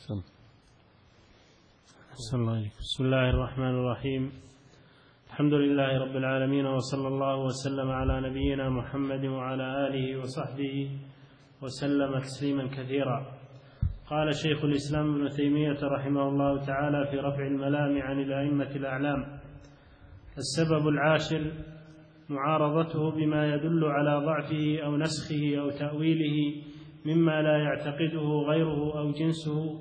بسم الله الرحمن الرحيم. الحمد لله رب العالمين، وصلى الله وسلم على نبينا محمد وعلى آله وصحبه وسلم تسليما كثيرا. قال شيخ الإسلام ابن تيمية رحمه الله تعالى في رفع الملام عن الأئمة الأعلام: السبب العاشر معارضته بما يدل على ضعفه أو نسخه أو تأويله مما لا يعتقده غيره أو جنسه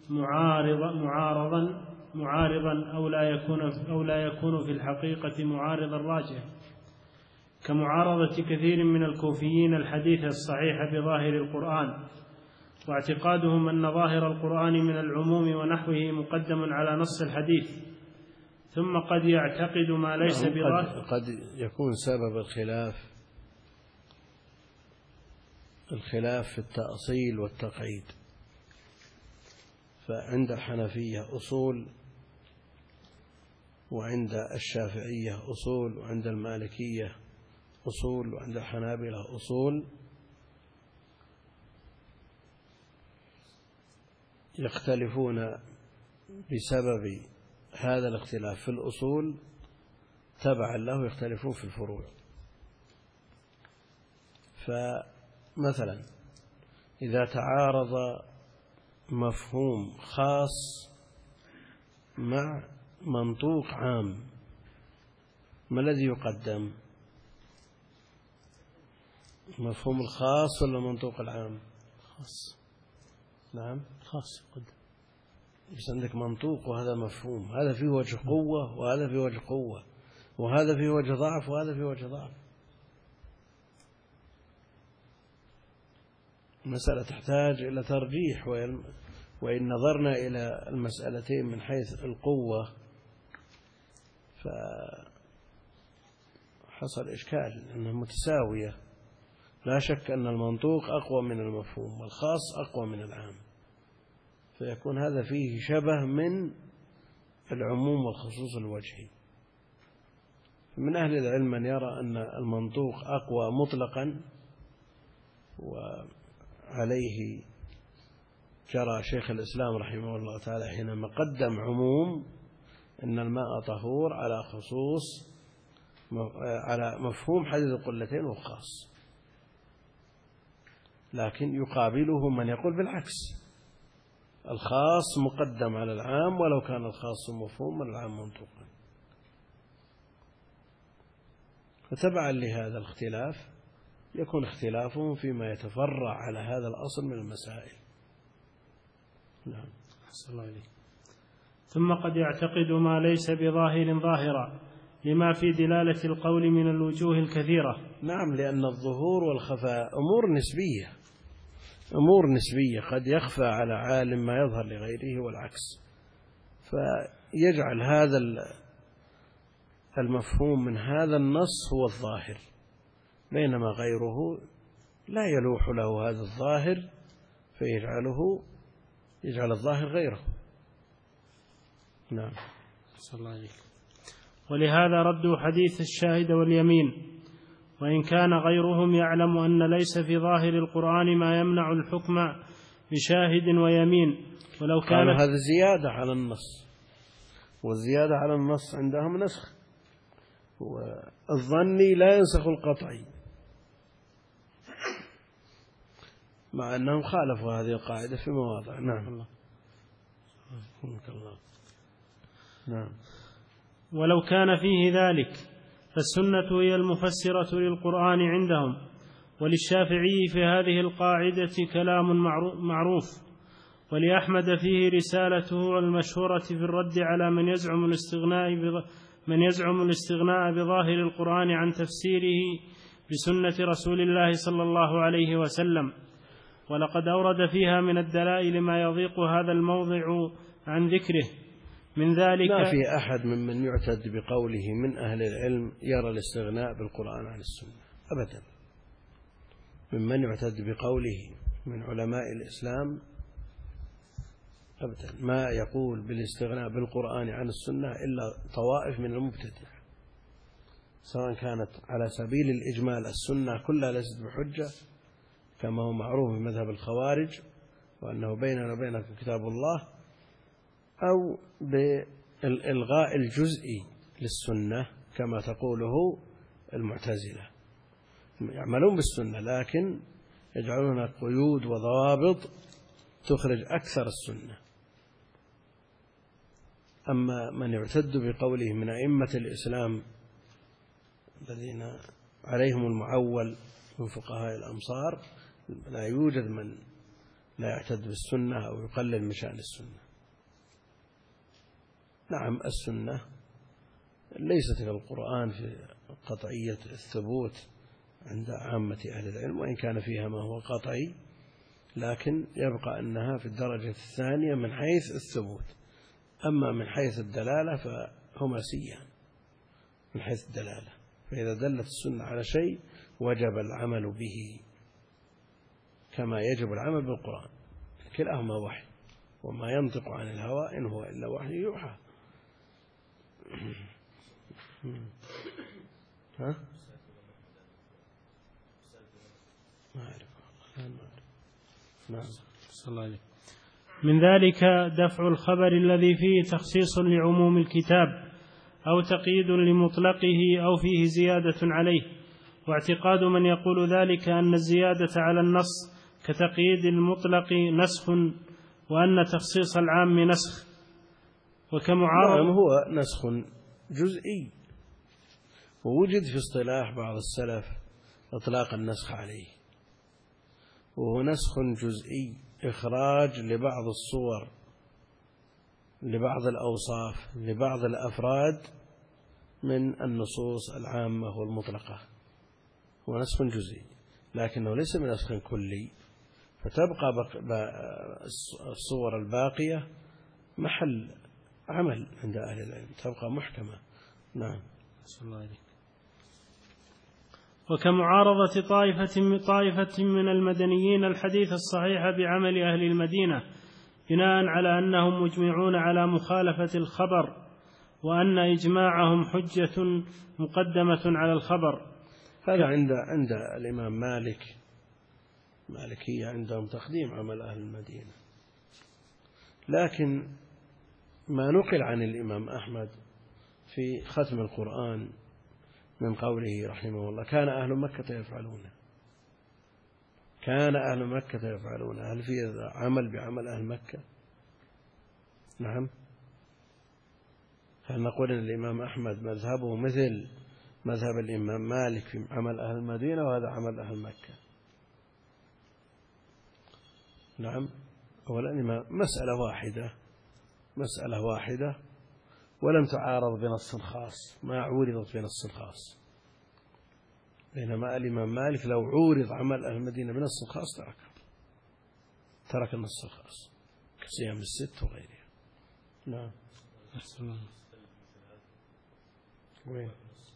معارضا أو لا يكون في الحقيقة معارضا راجحا، كمعارضة كثير من الكوفيين الحديث الصحيح بظاهر القرآن، واعتقادهم أن ظاهر القرآن من العموم ونحوه مقدم على نص الحديث، ثم قد يعتقد ما ليس بظاهر. قد يكون سبب الخلاف في التأصيل والتقعيد. فعند الحنفية أصول، وعند الشافعية أصول، وعند المالكية أصول، وعند الحنابلة أصول. يختلفون بسبب هذا الاختلاف في الأصول، تبعا له يختلفون في الفروع. فمثلا إذا تعارض مفهوم خاص مع منطوق عام، ما الذي يقدم؟ مفهوم الخاص ولا منطوق العام؟ خاص. نعم، خاص يقدم. بس عندك منطوق وهذا مفهوم، هذا فيه وجه قوة وهذا فيه وجه قوة، وهذا فيه وجه ضعف وهذا فيه وجه ضعف. المسألة تحتاج إلى ترجيح، وإن نظرنا إلى المسألتين من حيث القوة فحصل إشكال، أنها متساوية. لا شك أن المنطوق أقوى من المفهوم، والخاص أقوى من العام، فيكون هذا فيه شبه من العموم والخصوص الوجهي. من أهل العلم من يرى أن المنطوق أقوى مطلقا، وعليه جرى شيخ الإسلام رحمه الله تعالى حينما قدم عموم أن الماء طهور على مفهوم حديث القلتين والخاص. لكن يقابله من يقول بالعكس، الخاص مقدم على العام ولو كان الخاص مفهوم والعام منطوقا. فتبعا لهذا الاختلاف يكون اختلافهم فيما يتفرع على هذا الأصل من المسائل. نعم. أحسن الله إليك. ثم قد يعتقد ما ليس بظاهر ظاهرا لما في دلالة القول من الوجوه الكثيرة. نعم، لأن الظهور والخفاء أمور نسبية، قد يخفى على عالم ما يظهر لغيره والعكس، فيجعل هذا المفهوم من هذا النص هو الظاهر، بينما غيره لا يلوح له هذا الظاهر يجعل الظاهر غيره. نعم. صلى الله عليه. ولهذا ردوا حديث الشاهد واليمين، وإن كان غيرهم يعلم أن ليس في ظاهر القرآن ما يمنع الحكم بشاهد ويمين، ولو كان هذا زيادة على النص، والزيادة على النص عندهم نسخ، والظني لا ينسخ القطعي، مع أنهم خالفوا هذه القاعدة في مواضع. نعم. نعم. ولو كان فيه ذلك فالسنة هي المفسرة للقرآن عندهم. وللشافعي في هذه القاعدة كلام معروف، ولأحمد فيه رسالته المشهورة في الرد على من يزعم الاستغناء بظاهر القرآن عن تفسيره بسنة رسول الله صلى الله عليه وسلم. ولقد أورد فيها من الدلائل ما يضيق هذا الموضع عن ذكره، من ذلك ما في أحد ممن يعتد بقوله من أهل العلم يرى الاستغناء بالقرآن عن السنة أبدا. ممن يعتد بقوله من علماء الإسلام أبدا ما يقول بالاستغناء بالقرآن عن السنة إلا طوائف من المبتدع، سواء كانت على سبيل الإجمال السنة كلها ليست بحجة كما هو معروف في مذهب الخوارج، وأنه بيننا وبينكم كتاب الله، أو بالإلغاء الجزئي للسنة كما تقوله المعتزلة، يعملون بالسنة لكن يجعلون قيود وضوابط تخرج أكثر السنة. أما من يعتد بقوله من أئمة الإسلام الذين عليهم المعول من فقهاء الأمصار، لا يوجد من لا يعتد بالسنة أو يقلل من شأن السنة. نعم السنة ليست كالقرآن في قطعية الثبوت عند عامة أهل العلم، وإن كان فيها ما هو قطعي، لكن يبقى أنها في الدرجة الثانية من حيث الثبوت. أما من حيث الدلالة فهما سيان. من حيث الدلالة، فإذا دلت السنة على شيء وجب العمل به كما يجب العمل بالقرآن، كلاهما وحي، وما ينطق عن الهوى إن هو إلا وحي يوحى. ها؟ ما أعرف. نعم. صلى الله عليه. من ذلك دفع الخبر الذي فيه تخصيص لعموم الكتاب أو تقييد لمطلقه أو فيه زيادة عليه، واعتقاد من يقول ذلك أن الزيادة على النص كتقييد المطلق نسخ، وأن تخصيص العام نسخ. وكمعارض نعم هو نسخ جزئي، ووجد في اصطلاح بعض السلف إطلاق النسخ عليه، وهو نسخ جزئي، إخراج لبعض الصور، لبعض الأوصاف، لبعض الأفراد من النصوص العامة والمطلقة، هو نسخ جزئي، لكنه ليس من نسخ كلي، فتبقى الصور الباقية محل عمل عند أهل العلم، تبقى محكمة. نعم. وكمعارضة طائفة من المدنيين الحديث الصحيح بعمل أهل المدينة بناء على أنهم مجمعون على مخالفة الخبر، وأن إجماعهم حجة مقدمة على الخبر. هذا عند الإمام مالكية عندهم تقديم عمل أهل المدينة، لكن ما نقل عن الإمام أحمد في ختم القرآن من قوله رحمه الله كان أهل مكة يفعلونه، كان أهل مكة يفعلونه، هل في عمل بعمل أهل مكة؟ نعم. هل نقول أن الإمام أحمد مذهبه مثل مذهب الإمام مالك في عمل أهل المدينة وهذا عمل أهل مكة؟ نعم. أولا مسألة واحدة ولم تعارض بنص خاص، ما عورضت بنص خاص، بينما الإمام مالك لو عورض عمل أهل المدينة بنص خاص ترك النص الخاص كصيام الست وغيرها. نعم. وين؟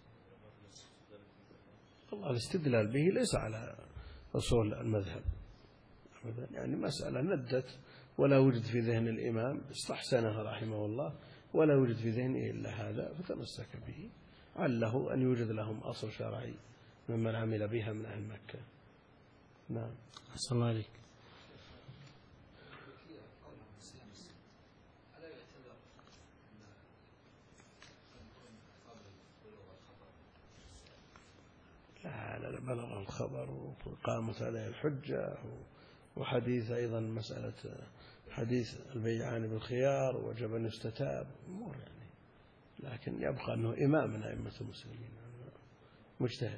الله الاستدلال به ليس على أصول المذهب أبدا، يعني مسألة ندت ولا وجد في ذهن الإمام استحسنها رحمه الله، ولا وجد في ذهنه إلا هذا فتمسك به، عله أن يوجد لهم أصل شرعي ممن عمل بها من أهل مكة. نعم. أحسن الله عليك. لا بلغ الخبر وقامت عليه الحجة، وحديث أيضا مسألة حديث البيعان بالخيار وجب أن يستتاب أمور يعني، لكن يبقى أنه إمام من أئمة المسلمين مجتهد.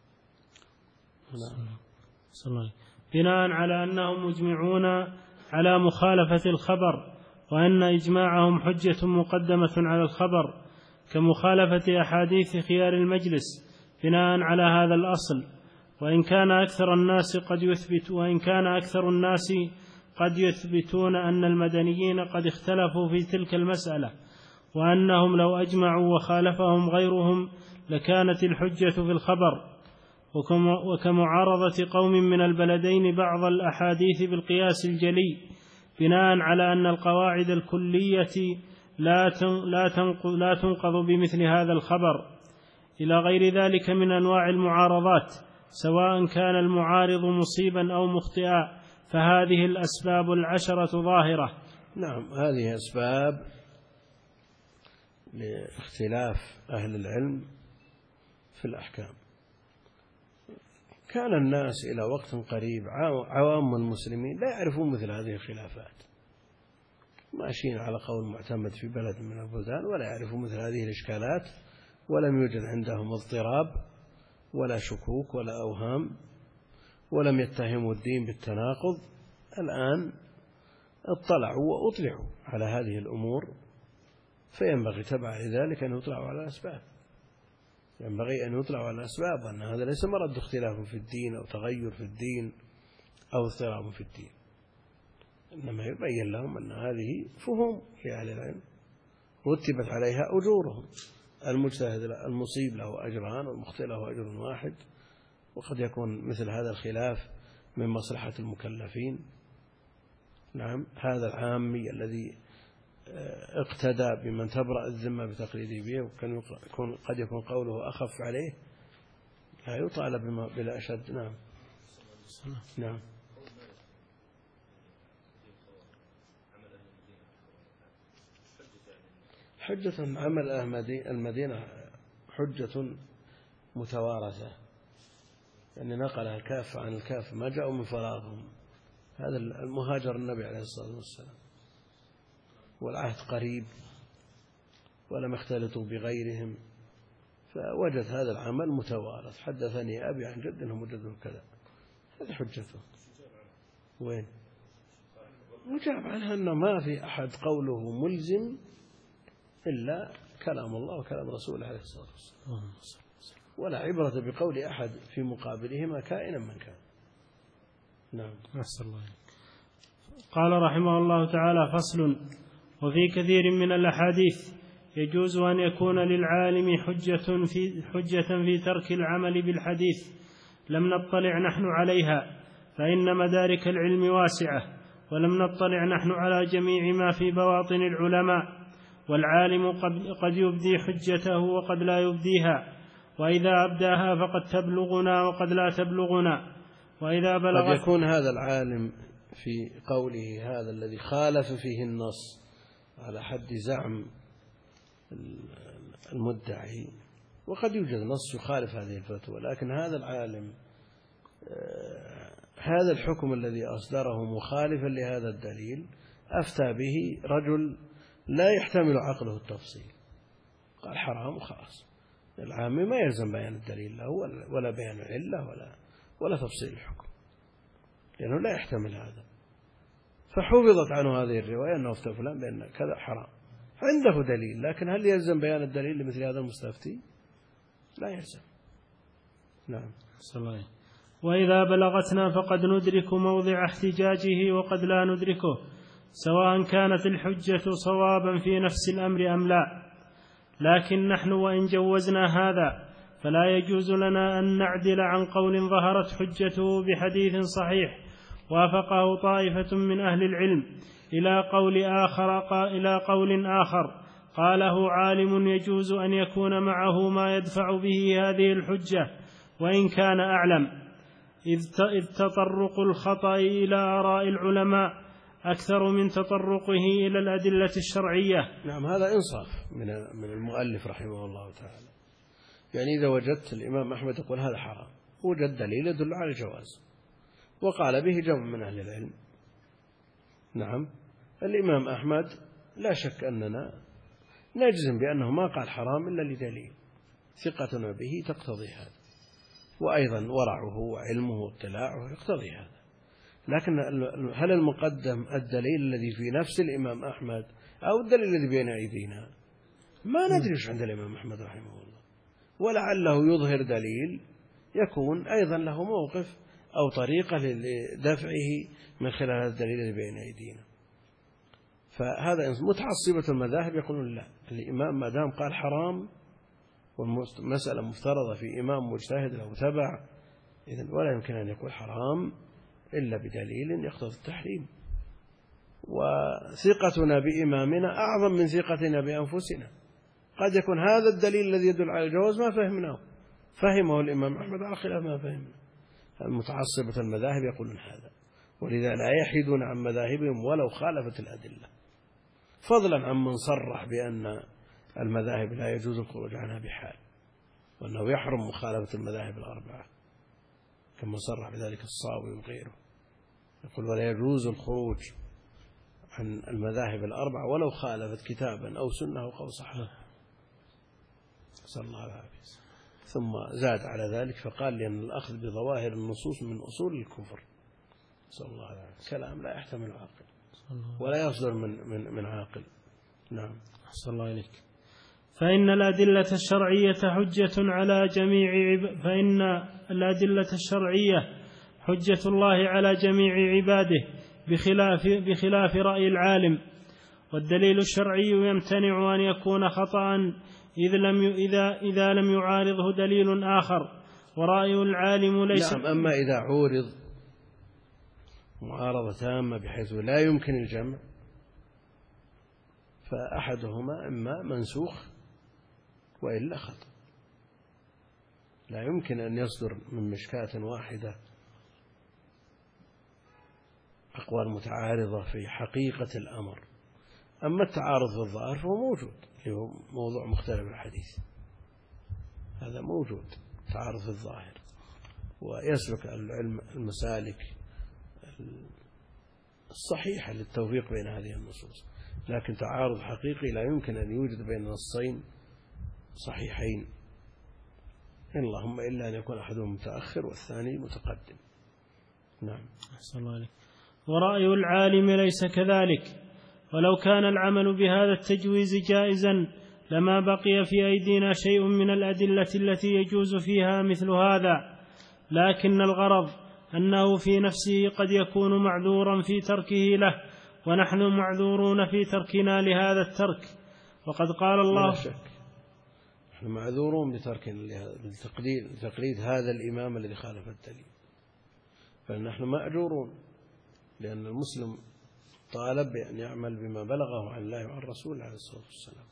بناء على أنهم مجمعون على مخالفة الخبر، وأن إجماعهم حجة مقدمة على الخبر، كمخالفة أحاديث خيار المجلس بناء على هذا الأصل، وإن كان أكثر الناس قد يثبتون أن المدنيين قد اختلفوا في تلك المسألة، وأنهم لو أجمعوا وخالفهم غيرهم لكانت الحجة في الخبر. وكمعارضة قوم من البلدين بعض الأحاديث بالقياس الجلي بناء على أن القواعد الكلية لا تنقض بمثل هذا الخبر، إلى غير ذلك من أنواع المعارضات، سواء كان المعارض مصيبا أو مخطئا، فهذه الأسباب العشرة ظاهرة. نعم، هذه أسباب لاختلاف أهل العلم في الأحكام. كان الناس إلى وقت قريب عوام المسلمين لا يعرفون مثل هذه الخلافات، ماشيين على قول معتمد في بلد من البلدان، ولا يعرفون مثل هذه الإشكالات، ولم يوجد عندهم اضطراب ولا شكوك ولا أوهام، ولم يتهموا الدين بالتناقض. الآن اطلعوا وأطلعوا على هذه الأمور، فينبغي تبع لذلك أن يطلعوا على الأسباب، ينبغي أن يطلعوا على الأسباب، أن هذا ليس مرد اختلاف في الدين أو تغير في الدين أو اضطراب في الدين، إنما يبين لهم أن هذه فهم لأهل العلم رتبت عليها أجورهم. المجتهد المصيب له أجران والمخطئ له أجر واحد، وقد يكون مثل هذا الخلاف من مصلحة المكلفين. نعم، هذا العامي الذي اقتدى بمن تبرأ الذمة بتقليده به، وكان قد يكون قوله أخف عليه، لا يطالب بلا أشد. نعم نعم. حجة عمل أهل المدينة حجة متوارثة، يعني نقلها الكاف عن الكاف، ما جاءوا من فراغهم. هذا المهاجر النبي عليه الصلاة والسلام، والعهد قريب ولم يختلطوا بغيرهم، فوجد هذا العمل متوارث. حدثني أبي عن جدهم وجدهم كذا، هذه حجته. وين مجاب عنها أنه ما في أحد قوله ملزم إلا كلام الله وكلام رسوله عليه الصلاة والسلام، ولا عبرة بقول أحد في مقابلهما كائنا من كان. نعم. أحسن الله. قال رحمه الله تعالى: فصل: وفي كثير من الأحاديث يجوز أن يكون للعالم حجة في ترك العمل بالحديث لم نطلع نحن عليها، فإن مدارك العلم واسعة، ولم نطلع نحن على جميع ما في بواطن العلماء، والعالم قد يبدي حجته وقد لا يبديها، وإذا أبداها فقد تبلغنا وقد لا تبلغنا، وإذا بلغت. قد يكون هذا العالم في قوله هذا الذي خالف فيه النص على حد زعم المدعي، وقد يوجد نص يخالف هذه الفتوى، لكن هذا العالم هذا الحكم الذي أصدره مخالفا لهذا الدليل أفتى به رجل لا يحتمل عقله التفصيل، قال حرام وخلاص. العام ما يلزم بيان الدليل له ولا بيان العلة ولا تفصيل الحكم، لأنه لا يحتمل هذا. فحفظت عنه هذه الرواية أنه افتى فلان بأن كذا حرام، عنده دليل، لكن هل يلزم بيان الدليل لمثل هذا المستفتي؟ لا يلزم. نعم. صلى. وإذا بلغتنا فقد ندرك موضع احتجاجه وقد لا ندركه، سواء كانت الحجة صوابا في نفس الأمر أم لا. لكن نحن وإن جوزنا هذا فلا يجوز لنا أن نعدل عن قول ظهرت حجته بحديث صحيح وافقه طائفة من أهل العلم إلى قول آخر قاله عالم يجوز أن يكون معه ما يدفع به هذه الحجة وإن كان أعلم، إذ تطرق الخطأ إلى آراء العلماء أكثر من تطرقه إلى الأدلة الشرعية. نعم، هذا إنصاف من المؤلف رحمه الله تعالى. يعني إذا وجدت الإمام أحمد يقول هذا حرام، وجد دليل يدل على الجواز وقال به جمع من أهل العلم. نعم، الإمام أحمد لا شك أننا نجزم بأنه ما قال حرام إلا لدليل، ثقتنا به تقتضي هذا، وأيضا ورعه وعلمه واطلاعه يقتضي هذا. لكن هل المقدم الدليل الذي في نفس الإمام أحمد أو الدليل الذي بين أيدينا؟ ما ندري ايش عند الإمام أحمد رحمه الله، ولعله يظهر دليل يكون أيضا له موقف أو طريقة لدفعه من خلال الدليل الذي بين أيدينا. فهذا متعصبة المذاهب يقولون لا، الإمام ما دام قال حرام والمسألة مفترضة في إمام مجتهد له تبع، إذن ولا يمكن أن يقول حرام إلا بدليل يقتضي التحريم. وثقتنا بإمامنا أعظم من ثقتنا بأنفسنا. قد يكون هذا الدليل الذي يدل على الجواز ما فهمه الإمام أحمد على خلاف ما فهمنا. المتعصبة المذاهب يقولون هذا، ولذا لا يحيدون عن مذاهبهم ولو خالفت الأدلة، فضلا عن من صرح بأن المذاهب لا يجوز الخروج عنها بحال، وأنه يحرم مخالفة المذاهب الأربعة، كما صرح بذلك الصاوي وغيره، يقول ولا يجوز الخروج عن المذاهب الأربعة ولو خالفت كتابا أو سنة أو قول صحابة، صلى الله عليه وسلم. ثم زاد على ذلك فقال لأن الأخذ بظواهر النصوص من أصول الكفر، صلى الله عليه وسلم، كلام لا يحتمل عاقل ولا يصدر من عاقل. نعم. صلى الله عليك. فإن الأدلة الشرعية حجة الله على جميع عباده بخلاف رأي العالم، والدليل الشرعي يمتنع أن يكون خطأ إذا لم يعارضه دليل آخر، ورأي العالم ليس. نعم. أما إذا عورض معارضة تامة بحيث لا يمكن الجمع، فأحدهما إما منسوخ وإلا خطأ، لا يمكن أن يصدر من مشكاة واحدة أقوال متعارضة في حقيقة الأمر. أما التعارض في الظاهر فهو موجود، هو موضوع مختلف الحديث، هذا موجود تعارض في الظاهر، ويسلك العلم المسالك الصحيحة للتوفيق بين هذه النصوص، لكن تعارض حقيقي لا يمكن أن يوجد بين نصين صحيحين، اللهم إلا أن يكون أحدهم متأخر والثاني متقدم. نعم. أحسن الله عليك. ورأي العالم ليس كذلك، ولو كان العمل بهذا التجويز جائزا لما بقي في أيدينا شيء من الأدلة التي يجوز فيها مثل هذا، لكن الغرض أنه في نفسه قد يكون معذورا في تركه له، ونحن معذورون في تركنا لهذا الترك. وقد قال الله لا شك نحن معذورون بتركنا لتقليد هذا الإمام الذي خالف الدليل، فنحن مأجورون، لأن المسلم طالب بأن يعمل بما بلغه عن الله وعن رسوله عليه الصلاة والسلام.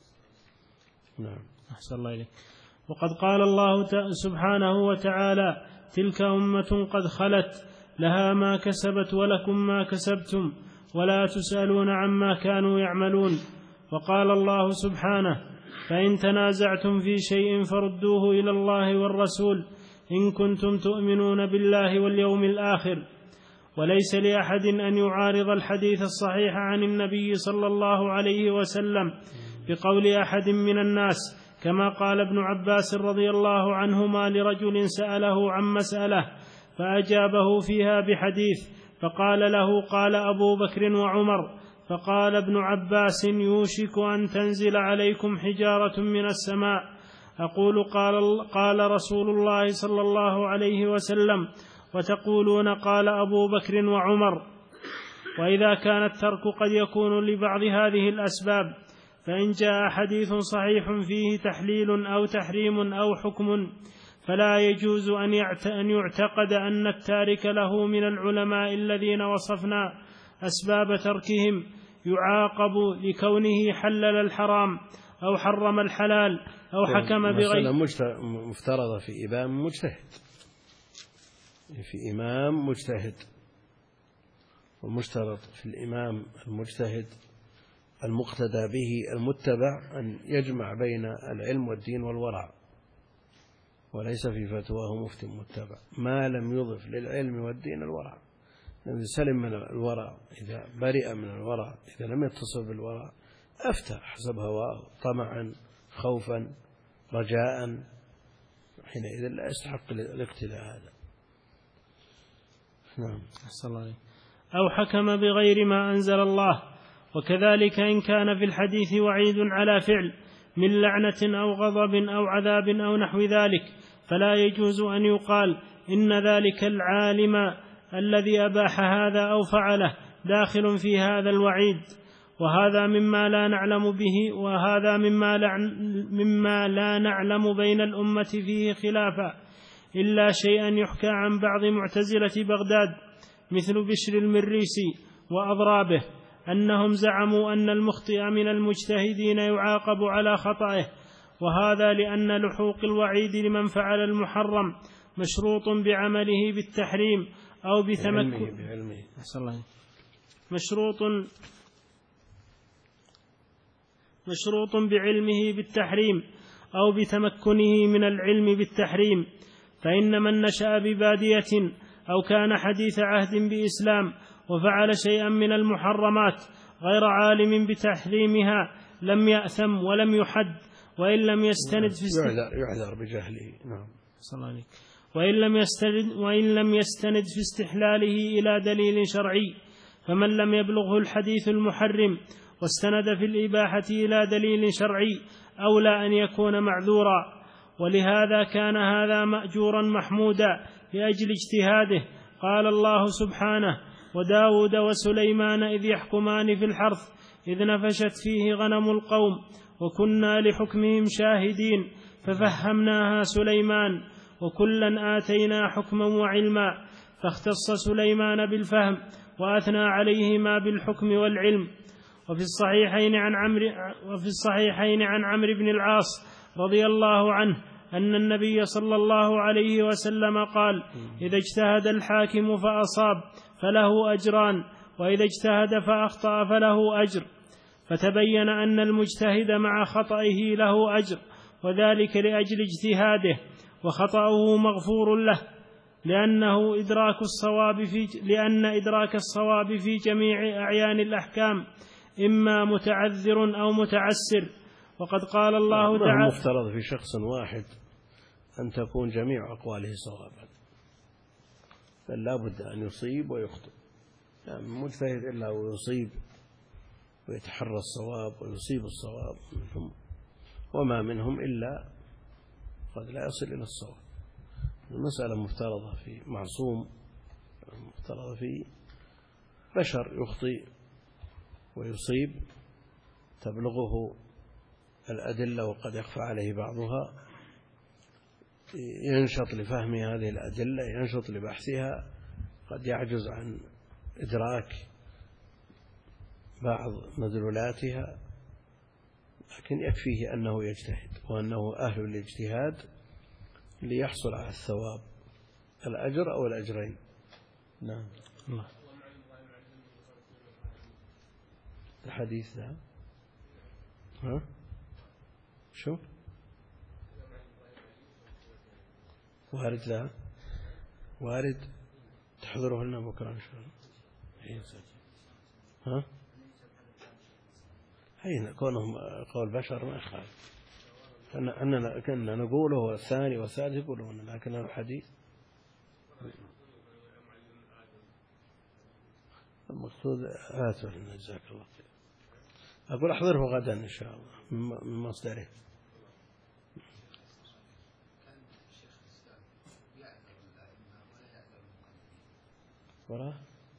نعم. أحسن الله إليك. وقد قال الله سبحانه وتعالى: تلك أمة قد خلت لها ما كسبت ولكم ما كسبتم ولا تسألون عما كانوا يعملون. وقال الله سبحانه: فإن تنازعتم في شيء فردوه إلى الله والرسول إن كنتم تؤمنون بالله واليوم الآخر. وليس لأحد أن يعارض الحديث الصحيح عن النبي صلى الله عليه وسلم بقول أحد من الناس، كما قال ابن عباس رضي الله عنهما لرجل سأله عن مسألة فأجابه فيها بحديث، فقال له: قال أبو بكر وعمر. فقال ابن عباس: يوشك أن تنزل عليكم حجارة من السماء. أقول: قال رسول الله صلى الله عليه وسلم، وتقولون قال أبو بكر وعمر. وإذا كان الترك قد يكون لبعض هذه الأسباب، فإن جاء حديث صحيح فيه تحليل أو تحريم أو حكم، فلا يجوز أن يعتقد أن التارك له من العلماء الذين وصفنا أسباب تركهم يعاقب لكونه حلل الحرام أو حرم الحلال أو حكم بغير. مفترضة في إمام مجتهد، في إمام مجتهد، ومشترط في الإمام المجتهد المقتدى به المتبع أن يجمع بين العلم والدين والورع، وليس في فتواه مفتي متبع ما لم يضف للعلم والدين الورع. إذا سلم من الورع، إذا برئ من الورع، إذا لم يتصل بالورع أفتى حسب هواه طمعا خوفا رجاء، حينئذ لا يستحق الاقتداء هذا. نعم. أو حكم بغير ما أنزل الله. وكذلك إن كان في الحديث وعيد على فعل من لعنة أو غضب أو عذاب أو نحو ذلك، فلا يجوز أن يقال إن ذلك العالم الذي أباح هذا أو فعله داخل في هذا الوعيد، وهذا مما لا نعلم به، وهذا مما لا نعلم بين الأمة فيه خلافا، إلا شيئا يحكى عن بعض معتزلة بغداد مثل بشر المريسي وأضرابه، أنهم زعموا أن المخطئ من المجتهدين يعاقب على خطئه، وهذا لأن لحوق الوعيد لمن فعل المحرم مشروط بعمله بالتحريم أو بتمكن بعلمه. مشروط بعلمه بالتحريم أو بتمكنه من العلم بالتحريم. فإن من نشأ ببادية أو كان حديث عهد بإسلام وفعل شيئا من المحرمات غير عالم بتحريمها لم يأثم ولم يحد، وإن لم يستند يعذر بجهله. نعم. وإن لم يستند في استحلاله إلى دليل شرعي. فمن لم يبلغه الحديث المحرم واستند في الإباحة إلى دليل شرعي أولى أن يكون معذورا. ولهذا كان هذا مأجورا محمودا لأجل اجتهاده. قال الله سبحانه: وداود وسليمان إذ يحكمان في الحرث إذ نفشت فيه غنم القوم وكنا لحكمهم شاهدين ففهمناها سليمان وكلا آتينا حكما وعلما فاختص سليمان بالفهم وأثنى عليهما بالحكم والعلم. وفي الصحيحين عن عمرو بن العاص رضي الله عنه أن النبي صلى الله عليه وسلم قال: إذا اجتهد الحاكم فأصاب فله أجران، وإذا اجتهد فأخطأ فله أجر. فتبين أن المجتهد مع خطئه له أجر، وذلك لأجل اجتهاده، وخطأه مغفور له لأن إدراك الصواب في جميع أعيان الأحكام إما متعذر أو متعسر. وقد قال الله تعالى: مفترض في شخص واحد أن تكون جميع أقواله صوابا، بل لا بد أن يصيب ويخطئ. يعني مجتهد إلا ويصيب ويتحرى الصواب ويصيب الصواب منهم، وما منهم إلا قد لا يصل إلى الصواب. المسألة مفترضة في معصوم، مفترضة في بشر يخطئ ويصيب، تبلغه الأدلة وقد يخفى عليه بعضها، ينشط لفهم هذه الأدلة، ينشط لبحثها، قد يعجز عن إدراك بعض مدلولاتها، لكن يكفيه أنه يجتهد وأنه أهل الاجتهاد ليحصل على الثواب، الأجر أو الأجرين. نعم. الحديث ده ها شو وارد؟ لا وارد، تحضره لنا بكرة إن شاء الله. ها حين كونهم قول بشر ما يخالف، كنا نقوله الثاني والثالث يقولون، لكن الحديث المقصود آتوا لنا. جزاك الله خير. أقول أحضره غدا إن شاء الله من مصدره. وراه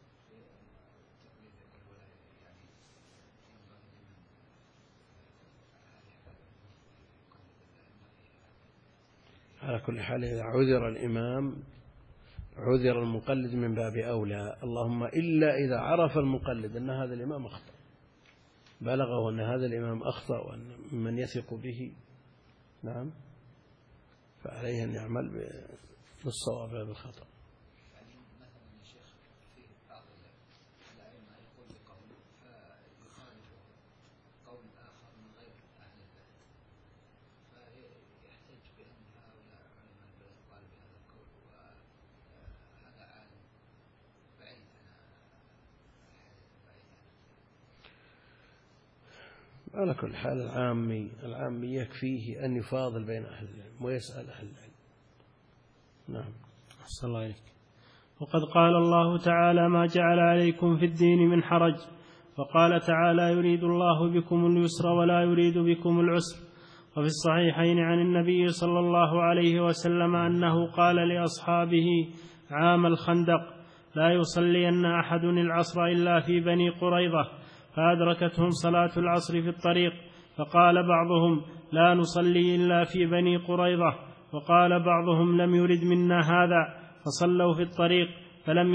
على كل حال إذا عذر الإمام عذر المقلد من باب أولى، اللهم إلا إذا عرف المقلد أن هذا الإمام أخطأ، بلغه أن هذا الإمام أخطأ وأن من يثق به، نعم، فعليه أن يعمل بالصواب لا بالخطأ. على كل حال العامي يكفيه أن يفاضل بين أهل العلم ويسأل أهل العلم. نعم. أحسن الله إليك. وقد قال الله تعالى: ما جعل عليكم في الدين من حرج. وقال تعالى: يريد الله بكم اليسر ولا يريد بكم العسر. وفي الصحيحين عن النبي صلى الله عليه وسلم أنه قال لأصحابه عام الخندق: لا يصلين أحد العصر إلا في بني قريظة، فأدركتهم صلاة العصر في الطريق، فقال بعضهم: لا نصلي إلا في بني قريظة، وقال بعضهم: لم يرد منا هذا، فصلوا في الطريق، فلم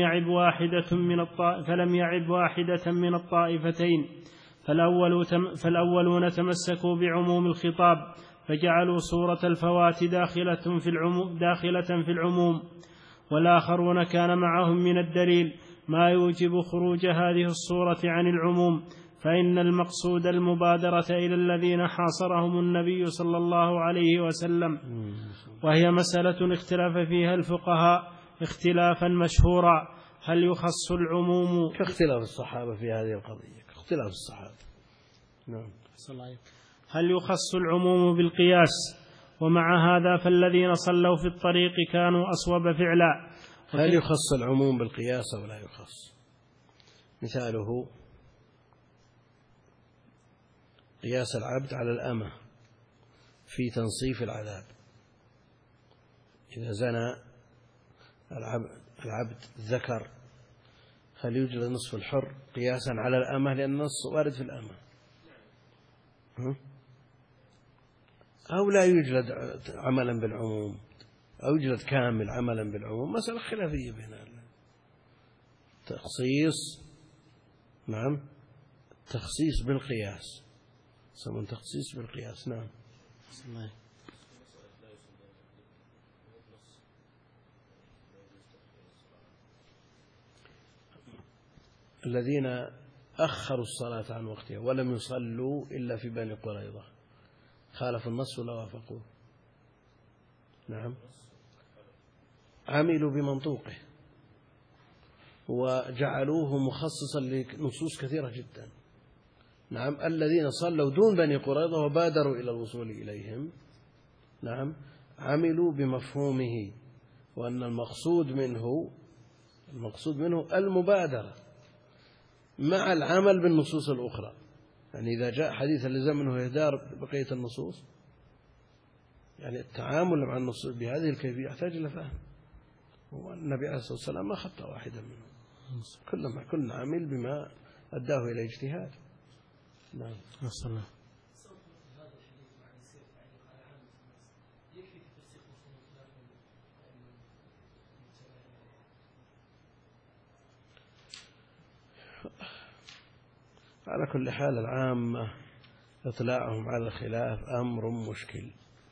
يعب واحدة من الطائفتين. فالأولون تمسكوا بعموم الخطاب، فجعلوا صورة الفوات داخلة في العموم، والآخرون كان معهم من الدليل ما يوجب خروج هذه الصورة عن العموم، فإن المقصود المبادرة إلى الذين حاصرهم النبي صلى الله عليه وسلم، وهي مسألة اختلاف فيها الفقهاء اختلافا مشهورا. هل يخص العموم كاختلاف الصحابة في هذه القضية، كاختلاف الصحابة. نعم. هل يخص العموم بالقياس؟ ومع هذا فالذين صلوا في الطريق كانوا أصوب فعلا. هل يخص العموم بالقياس أو لا يخص؟ مثاله قياس العبد على الأمة في تنصيف العذاب. إذا زنى العبد ذكر هل يوجد نصف الحر قياسا على الأمة، لأن النص وارد في الأمة، أو لا يوجد عملا بالعموم، أو يوجد كامل عملا بالعموم؟ مسألة خلافية بين تخصيص. نعم، تخصيص بالقياس، سمون تخصيص بالقياس. نعم. الذين أخروا الصلاة عن وقتها ولم يصلوا إلا في بني قريظة خالفوا النص ولا وافقوه؟ نعم، عملوا بمنطوقه وجعلوه مخصصا لنصوص كثيرة جدا. نعم، الذين صلوا دون بني قريظة وبادروا إلى الوصول إليهم، نعم، عملوا بمفهومه، وأن المقصود منه المبادرة مع العمل بالنصوص الأخرى. يعني إذا جاء حديث لزم منه إهدار بقية النصوص، يعني التعامل مع النصوص بهذه الكيفية يحتاج إلى فهم، والنبي عليه الصلاة والسلام ما خطأ واحدا منهم، كل عامل بما أداه إلى اجتهاد. نعم. على كل حال العامة إطلاعهم على الخلاف أمر مشكل،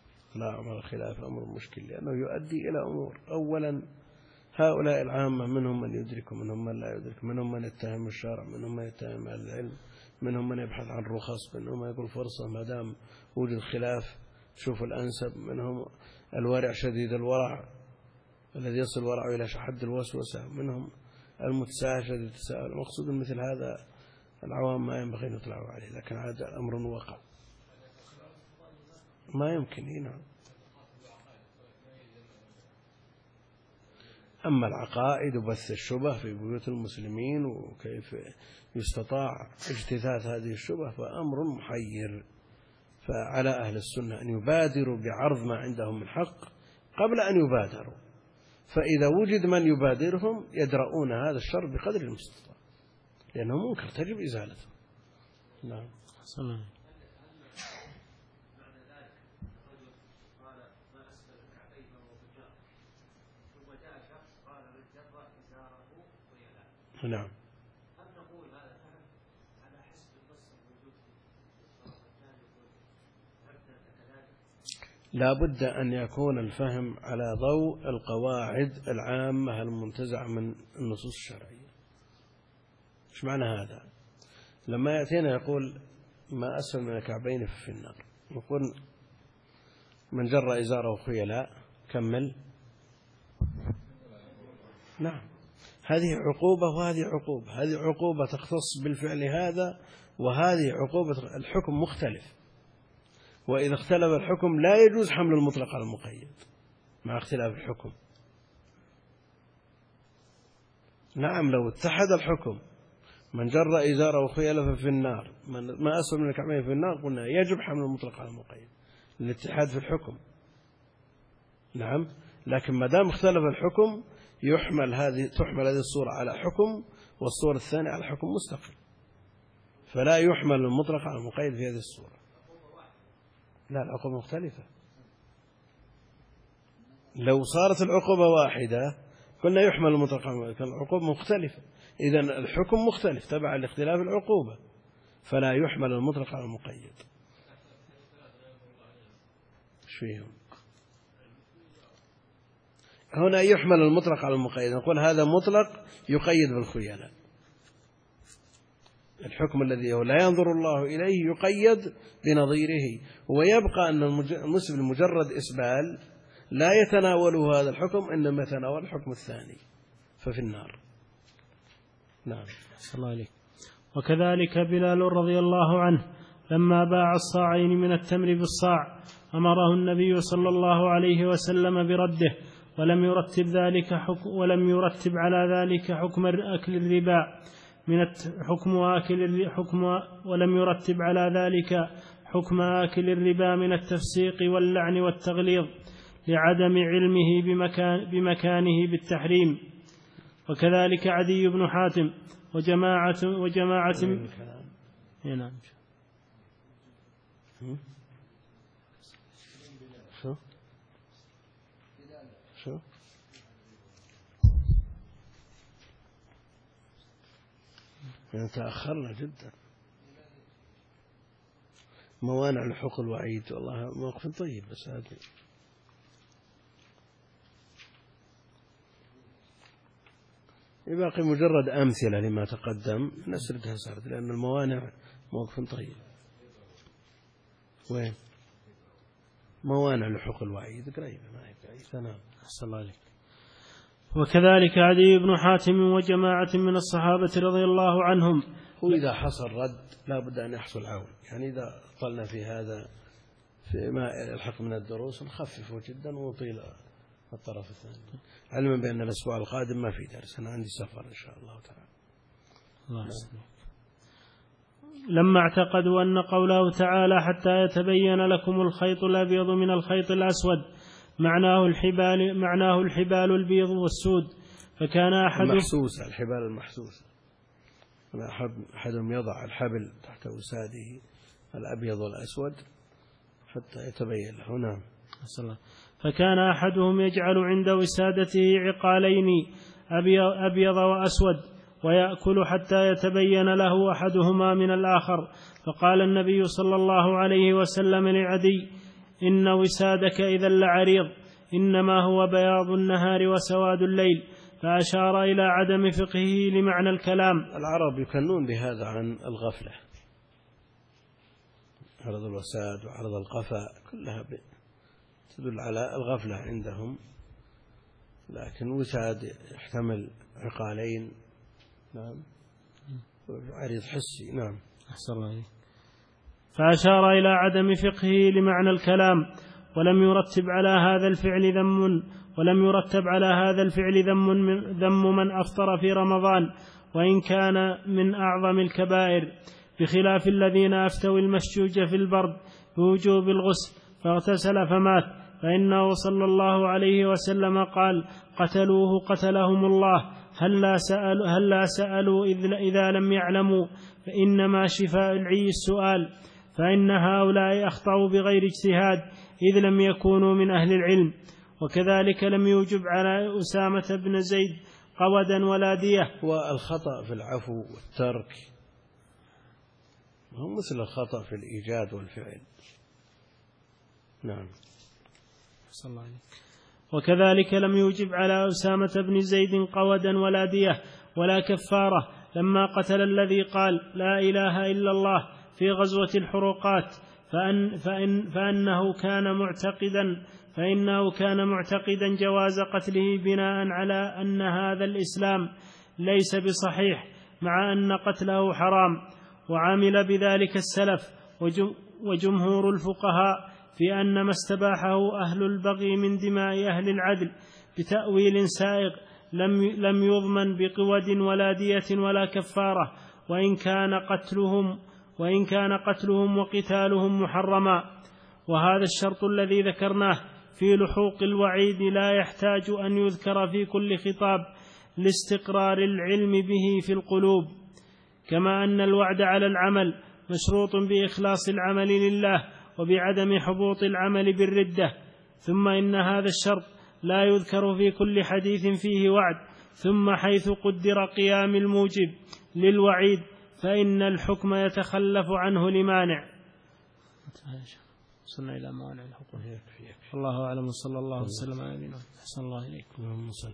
لأنه يؤدي إلى أمور. أولا، هؤلاء العامة منهم من يدرك ومنهم من لا يدرك، منهم من يتهم الشرع، منهم من يتهم العلم، منهم من يبحث عن رخص، منهم من يقول فرصة ما دام وجد خلاف شوف الأنسب، منهم الورع شديد الورع الذي يصل ورعه إلى حد الوسوسة، منهم المتساهل شديد التساهل. المقصود مثل هذا العوام ما ينبغي أن يطلعوا عليه، لكن هذا أمر وقع ما يمكن. نعم. أما العقائد وبث الشبه في بيوت المسلمين وكيف يستطاع اجتثاث هذه الشبه فأمر محير. فعلى أهل السنة أن يبادروا بعرض ما عندهم من حق قبل أن يبادروا، فإذا وجد من يبادرهم يدرؤون هذا الشر بقدر المستطاع، لأنه منكر تجب إزالته. نعم. نعم. لا بد أن يكون الفهم على ضوء القواعد العامة المنتزعة من النصوص الشرعية. إيش معنى هذا؟ لما يأتينا يقول ما أسفل من الكعبين في النار، يقول من جر إزاره خيلاء كمل. نعم، هذه عقوبة وهذه عقوبة، هذه عقوبة تختص بالفعل هذا، وهذه عقوبة الحكم مختلف. وإذا اختلف الحكم لا يجوز حمل المطلق على المقيد مع اختلاف الحكم. نعم، لو اتحد الحكم من جر إزاره خيلاء في النار، ما أسفل من الكعبين في النار، قلنا يجب حمل المطلق على المقيد للاتحاد في الحكم. نعم، لكن ما دام اختلف الحكم تحمل هذه الصورة على حكم، والصورة الثانية على حكم مستقل، فلا يحمل المطلق على المقيد في هذه الصورة. لا، العقوبة مختلفة. لو صارت العقوبة واحدة قلنا يحمل المطلق على المقيد، العقوبة مختلفة، إذن الحكم مختلف تبع لاختلاف العقوبة، فلا يحمل المطلق على المقيد. ايش فيهم؟ هنا يحمل المطلق على المقيد، نقول هذا مطلق يقيد بالخيلاء. الحكم الذي لا ينظر الله إليه يقيد بنظيره، ويبقى أن المسلم مجرد إسبال لا يتناوله هذا الحكم، إنما يتناول الحكم الثاني ففي النار. نعم. صلى الله عليه. وكذلك بلال رضي الله عنه لما باع الصاعين من التمر بالصاع أمره النبي صلى الله عليه وسلم برده، ولم يرتب على ذلك حكم أكل الربا ولم يرتب على ذلك حكم آكل الربا من التفسيق واللعن والتغليظ لعدم علمه بمكانه بالتحريم. وكذلك عدي بن حاتم وجماعة نعم. شو يعني تأخرنا جدا. موانع لحق الوعيد، والله موقف طيب، بس هذه باقي مجرد أمثلة لما تقدم نسردها سرد، لأن الموانع موقف طيب. وين موانع لحق الوعيد؟ قريبة ما هي بعيدة. نعم. أحسن الله عليك. وكذلك عدي بن حاتم وجماعة من الصحابة رضي الله عنهم. وإذا حصل رد لا بد أن يحصل عون، يعني إذا طلنا في هذا فيما يلحق من الدروس نخففه جدا ونطيل الطرف الثاني، علما بأن الأسبوع القادم ما في درس، أنا عندي سفر إن شاء الله تعالى. الله يسلمك. لما اعتقدوا أن قوله تعالى حتى يتبين لكم الخيط الأبيض من الخيط الأسود معناه الحبال البيض والسود، فكان المحسوسة، الحبال المحسوسة، أحدهم يضع الحبل تحت وساده الأبيض والأسود حتى يتبين له. نعم. فكان أحدهم يجعل عند وسادته عقالين أبيض وأسود ويأكل حتى يتبين له أحدهما من الآخر، فقال النبي صلى الله عليه وسلم لعدي إن وسادك إذا لعريض، إنما هو بياض النهار وسواد الليل، فأشار إلى عدم فقهه لمعنى الكلام. العرب يكنون بهذا عن الغفلة، عرض الوساد وعرض القفاء كلها تدل على الغفلة عندهم، لكن وساد يحتمل عقالين. نعم. عريض حسي. نعم. أحسن الله عليك. فأشار إلى عدم فقهه لمعنى الكلام، ولم يرتب على هذا الفعل ذم من أفطر في رمضان وإن كان من أعظم الكبائر، بخلاف الذين أفتوا المشجوج في البرد بوجوب الغسل فاغتسل فمات، فإنه صلى الله عليه وسلم قال قتلوه قتلهم الله، هل سألوا إذا لم يعلموا، فإنما شفاء العي السؤال، فإن هؤلاء أخطأوا بغير اجتهاد إذ لم يكونوا من أهل العلم. وكذلك لم يوجب على أسامة بن زيد قودا ولا دية. والخطأ في العفو والترك هم مثل الخطأ في الإيجاد والفعل. نعم. صلى الله عليه. وكذلك لم يوجب على أسامة بن زيد قودا ولا دية ولا كفارة لما قتل الذي قال لا إله إلا الله في غزوة الحروقات، فإنه كان معتقدا جواز قتله بناء على أن هذا الإسلام ليس بصحيح، مع أن قتله حرام، وعمل بذلك السلف وجمهور الفقهاء في أن ما استباحه أهل البغي من دماء أهل العدل بتأويل سائغ لم يضمن بقود ولا دية ولا كفارة، وإن كان قتلهم وقتالهم محرما. وهذا الشرط الذي ذكرناه في لحوق الوعيد لا يحتاج أن يذكر في كل خطاب لاستقرار العلم به في القلوب، كما أن الوعد على العمل مشروط بإخلاص العمل لله وبعدم حبوط العمل بالردة. ثم إن هذا الشرط لا يذكر في كل حديث فيه وعد، ثم حيث قدر قيام الموجب للوعيد فإن الحكم يتخلف عنه لمانع. وصلنا إلى موانع الحقوق. يكفي. الله أعلم، صلى الله وسلم على نبينا. أحسن الله إليكم.